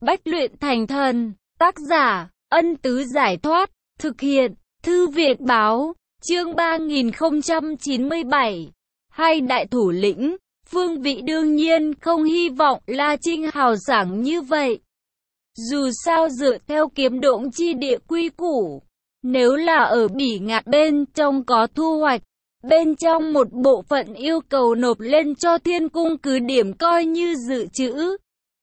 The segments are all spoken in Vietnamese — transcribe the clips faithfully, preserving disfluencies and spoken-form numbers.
Bách luyện thành thần. Tác giả, Ân Tứ Giải Thoát. Thực hiện, Thư Việt Báo. Chương ba nghìn không trăm chín mươi bảy. Hai đại thủ lĩnh. Phương Vĩ đương nhiên không hy vọng La Trinh hào sảng như vậy. Dù sao dựa theo kiếm độn chi địa quy củ, nếu là ở Bỉ Ngạn bên trong có thu hoạch, bên trong một bộ phận yêu cầu nộp lên cho Thiên Cung cứ điểm coi như dự trữ.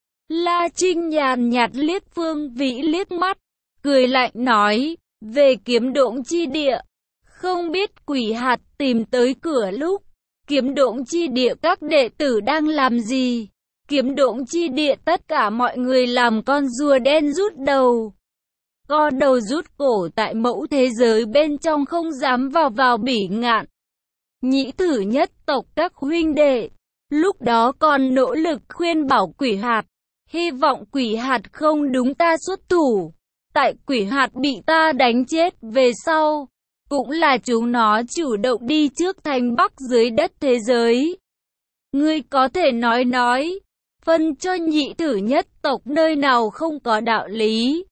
La Trinh nhàn nhạt liếc Phương Vĩ liếc mắt, cười lạnh nói, về kiếm độn chi địa, không biết quỷ hạt tìm tới cửa lúc, kiếm độn chi địa các đệ tử đang làm gì? Kiếm độn chi địa tất cả mọi người làm con rùa đen rút đầu. Co đầu rút cổ tại mẫu thế giới bên trong không dám vào vào Bỉ Ngạn. Nhĩ thử nhất tộc các huynh đệ, lúc đó còn nỗ lực khuyên bảo quỷ hạt, hy vọng quỷ hạt không đúng ta xuất thủ. Tại quỷ hạt bị ta đánh chết về sau, cũng là chúng nó chủ động đi trước thành Bắc dưới đất thế giới. Ngươi có thể nói nói, phân cho nhị thử nhất tộc nơi nào không có đạo lý.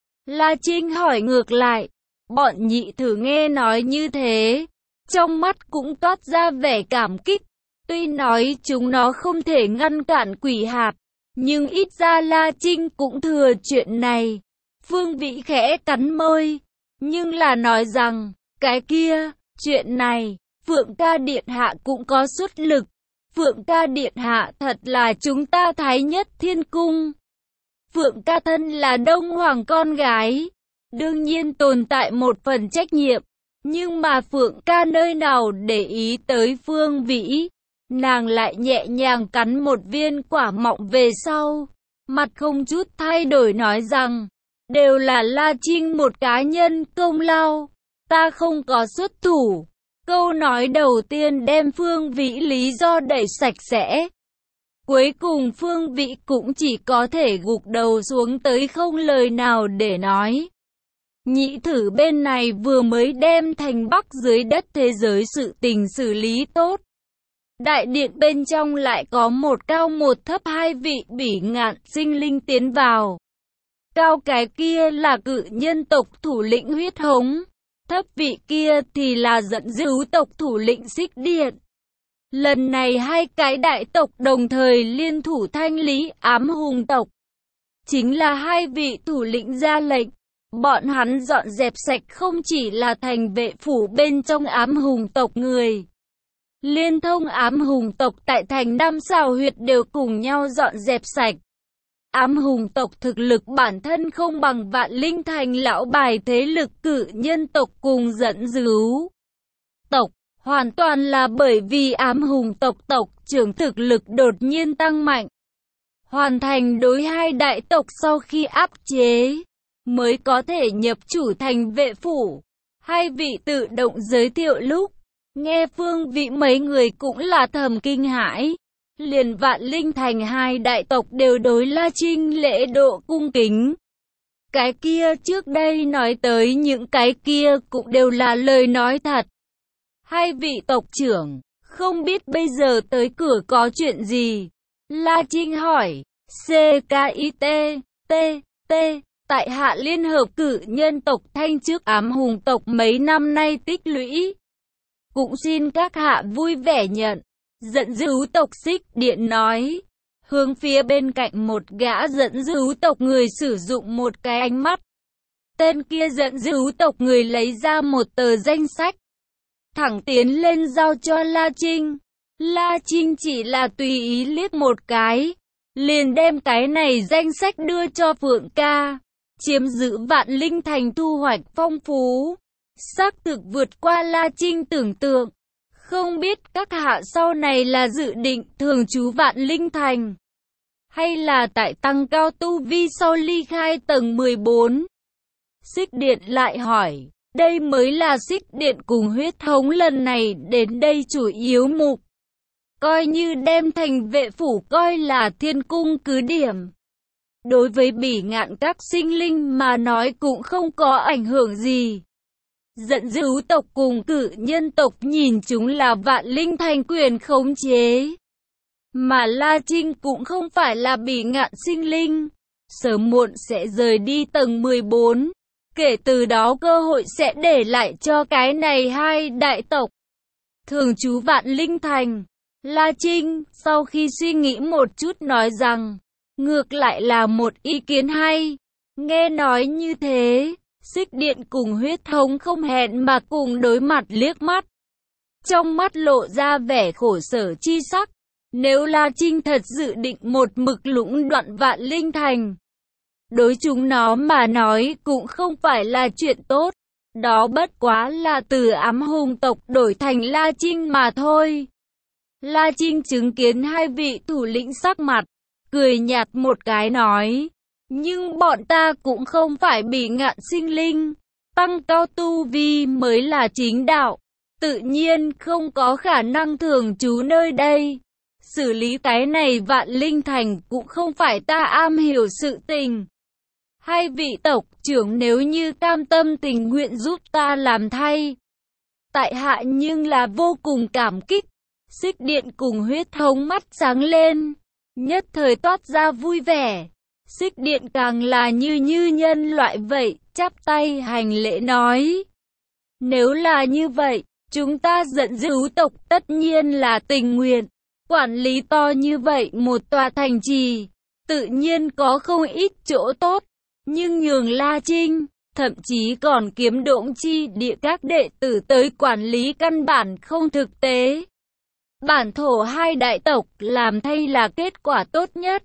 La Trinh hỏi ngược lại, bọn nhị thử nghe nói như thế, trong mắt cũng toát ra vẻ cảm kích. Tuy nói chúng nó không thể ngăn cản quỷ hạt, nhưng ít ra La Trinh cũng thừa chuyện này. Phương Vĩ khẽ cắn môi, nhưng là nói rằng, cái kia, chuyện này, Phượng ca điện hạ cũng có xuất lực. Phượng ca điện hạ thật là chúng ta thái nhất thiên cung. Phượng ca thân là Đông Hoàng con gái, đương nhiên tồn tại một phần trách nhiệm, nhưng mà Phượng ca nơi nào để ý tới Phương Vĩ. Nàng lại nhẹ nhàng cắn một viên quả mọng về sau, mặt không chút thay đổi nói rằng, đều là La Trinh một cá nhân công lao, ta không có xuất thủ. Câu nói đầu tiên đem Phương Vĩ lý do đẩy sạch sẽ. Cuối cùng Phương Vĩ cũng chỉ có thể gục đầu xuống tới không lời nào để nói. Nhị thử bên này vừa mới đem thành Bắc dưới đất thế giới sự tình xử lý tốt. Đại điện bên trong lại có một cao một thấp hai vị Bỉ Ngạn sinh linh tiến vào. Cao cái kia là cự nhân tộc thủ lĩnh Huyết Hống. Thấp vị kia thì là Giận Dữ tộc thủ lĩnh Xích Điện. Lần này hai cái đại tộc đồng thời liên thủ thanh lý Ám Hùng tộc. Chính là hai vị thủ lĩnh ra lệnh. Bọn hắn dọn dẹp sạch không chỉ là thành vệ phủ bên trong Ám Hùng tộc người. Liên thông Ám Hùng tộc tại thành Nam Xào Huyệt đều cùng nhau dọn dẹp sạch. Ám Hùng tộc thực lực bản thân không bằng Vạn Linh Thành lão bài thế lực cự nhân tộc cùng Giận Dữ tộc, hoàn toàn là bởi vì Ám Hùng tộc tộc trưởng thực lực đột nhiên tăng mạnh. Hoàn thành đối hai đại tộc sau khi áp chế, mới có thể nhập chủ thành vệ phủ. Hai vị tự động giới thiệu lúc, nghe Phương Vĩ mấy người cũng là thầm kinh hãi. Liền Vạn Linh Thành hai đại tộc đều đối La Trinh lễ độ cung kính. Cái kia trước đây nói tới những cái kia cũng đều là lời nói thật. Hai vị tộc trưởng, không biết bây giờ tới cửa có chuyện gì? La Trinh hỏi. C K I T, T, T, tại hạ liên hợp cử nhân tộc thanh trước Ám Hùng tộc mấy năm nay tích lũy. Cũng xin các hạ vui vẻ nhận. Giận Dữ tộc Xích Điện nói, hướng phía bên cạnh một gã Giận Dữ tộc người sử dụng một cái ánh mắt. Tên kia Giận Dữ tộc người lấy ra một tờ danh sách, thẳng tiến lên giao cho La Trinh. La Trinh chỉ là tùy ý liếc một cái, liền đem cái này danh sách đưa cho Phượng ca. Chiếm giữ Vạn Linh Thành thu hoạch phong phú, xác thực vượt qua La Trinh tưởng tượng. Không biết các hạ sau này là dự định thường trú Vạn Linh Thành, hay là tại tăng cao tu vi sau ly khai tầng mười bốn? Xích Điện lại hỏi, đây mới là Xích Điện cùng Huyết Hống lần này đến đây chủ yếu mục. Coi như đem thành vệ phủ coi là thiên cung cứ điểm. Đối với Bỉ Ngạn các sinh linh mà nói cũng không có ảnh hưởng gì. Giận Dữ tộc cùng cự nhân tộc nhìn chúng là Vạn Linh Thành quyền khống chế. Mà La Trinh cũng không phải là Bỉ Ngạn sinh linh, sớm muộn sẽ rời đi tầng mười bốn. Kể từ đó cơ hội sẽ để lại cho cái này hai đại tộc. Thường trú Vạn Linh Thành. La Trinh, sau khi suy nghĩ một chút nói rằng, ngược lại là một ý kiến hay. Nghe nói như thế, Xích Điện cùng Huyết Thống không hẹn mà cùng đối mặt liếc mắt. Trong mắt lộ ra vẻ khổ sở chi sắc. Nếu La Trinh thật dự định một mực lũng đoạn Vạn Linh Thành, đối chúng nó mà nói cũng không phải là chuyện tốt. Đó bất quá là từ Ám Hùng tộc đổi thành La Trinh mà thôi. La Trinh chứng kiến hai vị thủ lĩnh sắc mặt, cười nhạt một cái nói, nhưng bọn ta cũng không phải bị ngạn sinh linh, tăng cao tu vi mới là chính đạo, tự nhiên không có khả năng thường trú nơi đây. Xử lý cái này Vạn Linh Thành cũng không phải ta am hiểu sự tình. Hai vị tộc trưởng nếu như cam tâm tình nguyện giúp ta làm thay, tại hạ nhưng là vô cùng cảm kích. Xích Điện cùng Huyết Thống mắt sáng lên, nhất thời toát ra vui vẻ. Xích Điện càng là như như nhân loại vậy, chắp tay hành lễ nói, nếu là như vậy, chúng ta dẫn dữ tộc tất nhiên là tình nguyện. Quản lý to như vậy một tòa thành trì, tự nhiên có không ít chỗ tốt, nhưng nhường La Trinh, thậm chí còn Kiếm Độn chi địa các đệ tử tới quản lý căn bản không thực tế. Bản thổ hai đại tộc làm thay là kết quả tốt nhất.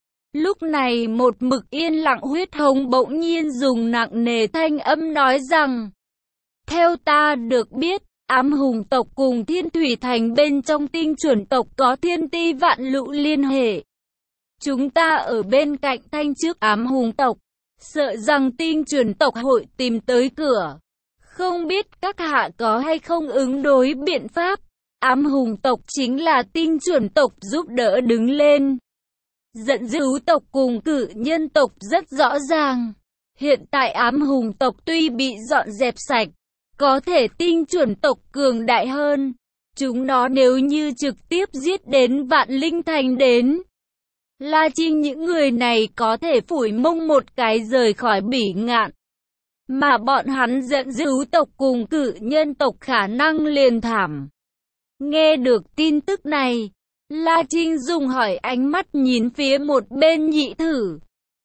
Lúc này một mực yên lặng Huyết Thống bỗng nhiên dùng nặng nề thanh âm nói rằng, theo ta được biết, Ám Hùng tộc cùng Thiên Thủy Thành bên trong Tinh Chuẩn tộc có thiên ti vạn lũ liên hệ. Chúng ta ở bên cạnh thanh trước Ám Hùng tộc, sợ rằng Tinh Chuẩn tộc hội tìm tới cửa. Không biết các hạ có hay không ứng đối biện pháp. Ám Hùng tộc chính là Tinh Chuẩn tộc giúp đỡ đứng lên. Giận dữ tộc cùng Cử Nhân tộc rất rõ ràng. Hiện tại Ám Hùng tộc tuy bị dọn dẹp sạch, có thể Tinh Chuẩn tộc cường đại hơn. Chúng nó nếu như trực tiếp giết đến Vạn Linh Thành đến, La Trinh những người này có thể phủi mông một cái rời khỏi Bỉ Ngạn. Mà bọn hắn giận dữ tộc cùng Cử Nhân tộc khả năng liền thảm. Nghe được tin tức này, La Trinh dùng hỏi ánh mắt nhìn phía một bên Nhị Thử.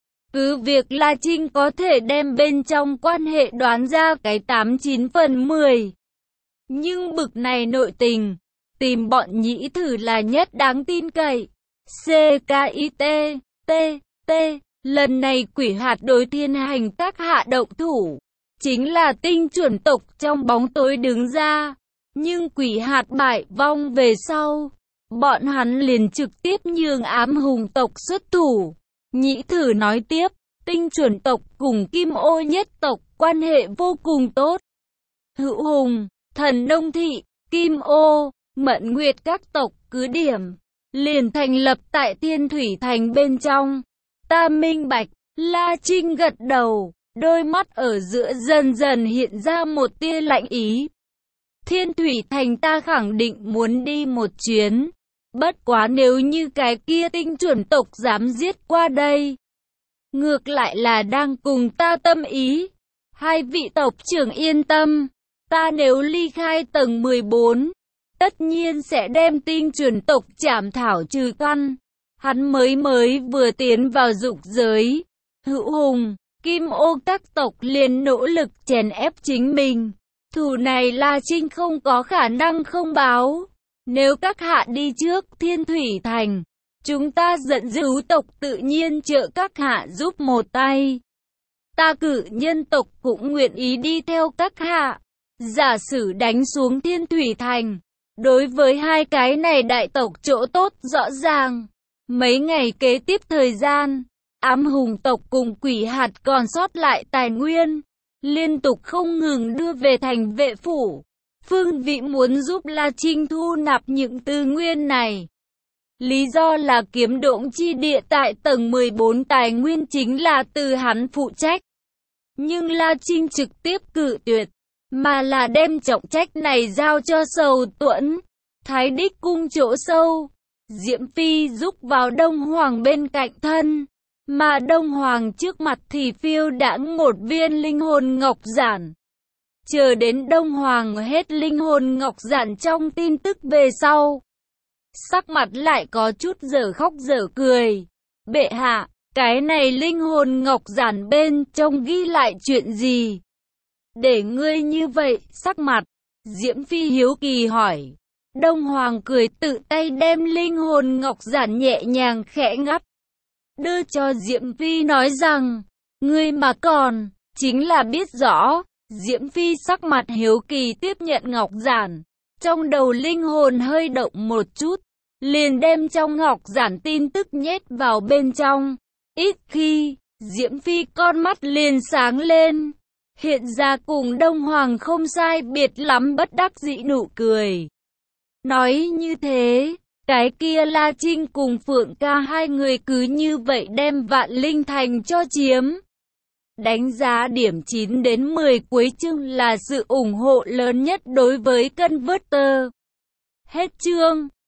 Cứ việc La Trinh có thể đem bên trong quan hệ đoán ra cái tám chín phần mười. Nhưng bực này nội tình, tìm bọn Nhị Thử là nhất đáng tin cậy. C K I T, T, T, lần này quỷ hạt đối thiên hành các hạ động thủ, chính là Tinh Chuẩn tộc trong bóng tối đứng ra. Nhưng quỷ hạt bại vong về sau, bọn hắn liền trực tiếp nhường Ám Hùng tộc xuất thủ. Nhị Thử nói tiếp, Tinh Chuẩn tộc cùng Kim Ô nhất tộc quan hệ vô cùng tốt. Hữu Hùng, Thần Nông Thị, Kim Ô, Mận Nguyệt các tộc cứ điểm, liền thành lập tại Thiên Thủy Thành bên trong. Ta minh bạch. La Trinh gật đầu, đôi mắt ở giữa dần dần hiện ra một tia lạnh ý. Thiên Thủy Thành ta khẳng định muốn đi một chuyến. Bất quá nếu như cái kia Tinh Chuẩn tộc dám giết qua đây, ngược lại là đang cùng ta tâm ý. Hai vị tộc trưởng yên tâm, ta nếu ly khai tầng mười bốn, tất nhiên sẽ đem Tinh Chuẩn tộc chảm thảo trừ căn. Hắn mới mới vừa tiến vào dục giới, Hữu Hùng, Kim Ô các tộc liền nỗ lực chèn ép chính mình. Thù này La Trinh không có khả năng không báo. Nếu các hạ đi trước Thiên Thủy Thành, chúng ta giận dữ tộc tự nhiên trợ các hạ giúp một tay. Ta Cử Nhân tộc cũng nguyện ý đi theo các hạ. Giả sử đánh xuống Thiên Thủy Thành, đối với hai cái này đại tộc chỗ tốt rõ ràng. Mấy ngày kế tiếp thời gian, Ám Hùng tộc cùng quỷ hạt còn sót lại tài nguyên, liên tục không ngừng đưa về thành vệ phủ. Phương vị muốn giúp La Trinh thu nạp những tư nguyên này. Lý do là Kiếm Độn chi địa tại tầng mười bốn tài nguyên chính là từ hắn phụ trách. Nhưng La Trinh trực tiếp cự tuyệt, mà là đem trọng trách này giao cho Sầu Tuẫn, Thái Đích cung chỗ sâu. Diễm Phi rúc vào Đông Hoàng bên cạnh thân. Mà Đông Hoàng trước mặt thì phiêu đãng một viên linh hồn ngọc giản. Chờ đến Đông Hoàng hết linh hồn ngọc giản trong tin tức về sau, sắc mặt lại có chút dở khóc dở cười. Bệ hạ, cái này linh hồn ngọc giản bên trong ghi lại chuyện gì? Để ngươi như vậy, sắc mặt. Diễm Phi hiếu kỳ hỏi. Đông Hoàng cười tự tay đem linh hồn ngọc giản nhẹ nhàng khẽ ngắt, đưa cho Diễm Phi nói rằng, ngươi mà còn, chính là biết rõ. Diễm Phi sắc mặt hiếu kỳ tiếp nhận ngọc giản, trong đầu linh hồn hơi động một chút, liền đem trong ngọc giản tin tức nhét vào bên trong. Ít khi, Diễm Phi con mắt liền sáng lên, hiện ra cùng Đông Hoàng không sai biệt lắm bất đắc dĩ nụ cười. Nói như thế, cái kia La Trinh cùng Phượng Ca hai người cứ như vậy đem Vạn Linh Thành cho chiếm. Đánh giá điểm chín đến mười cuối chương là sự ủng hộ lớn nhất đối với Converter. Hết chương.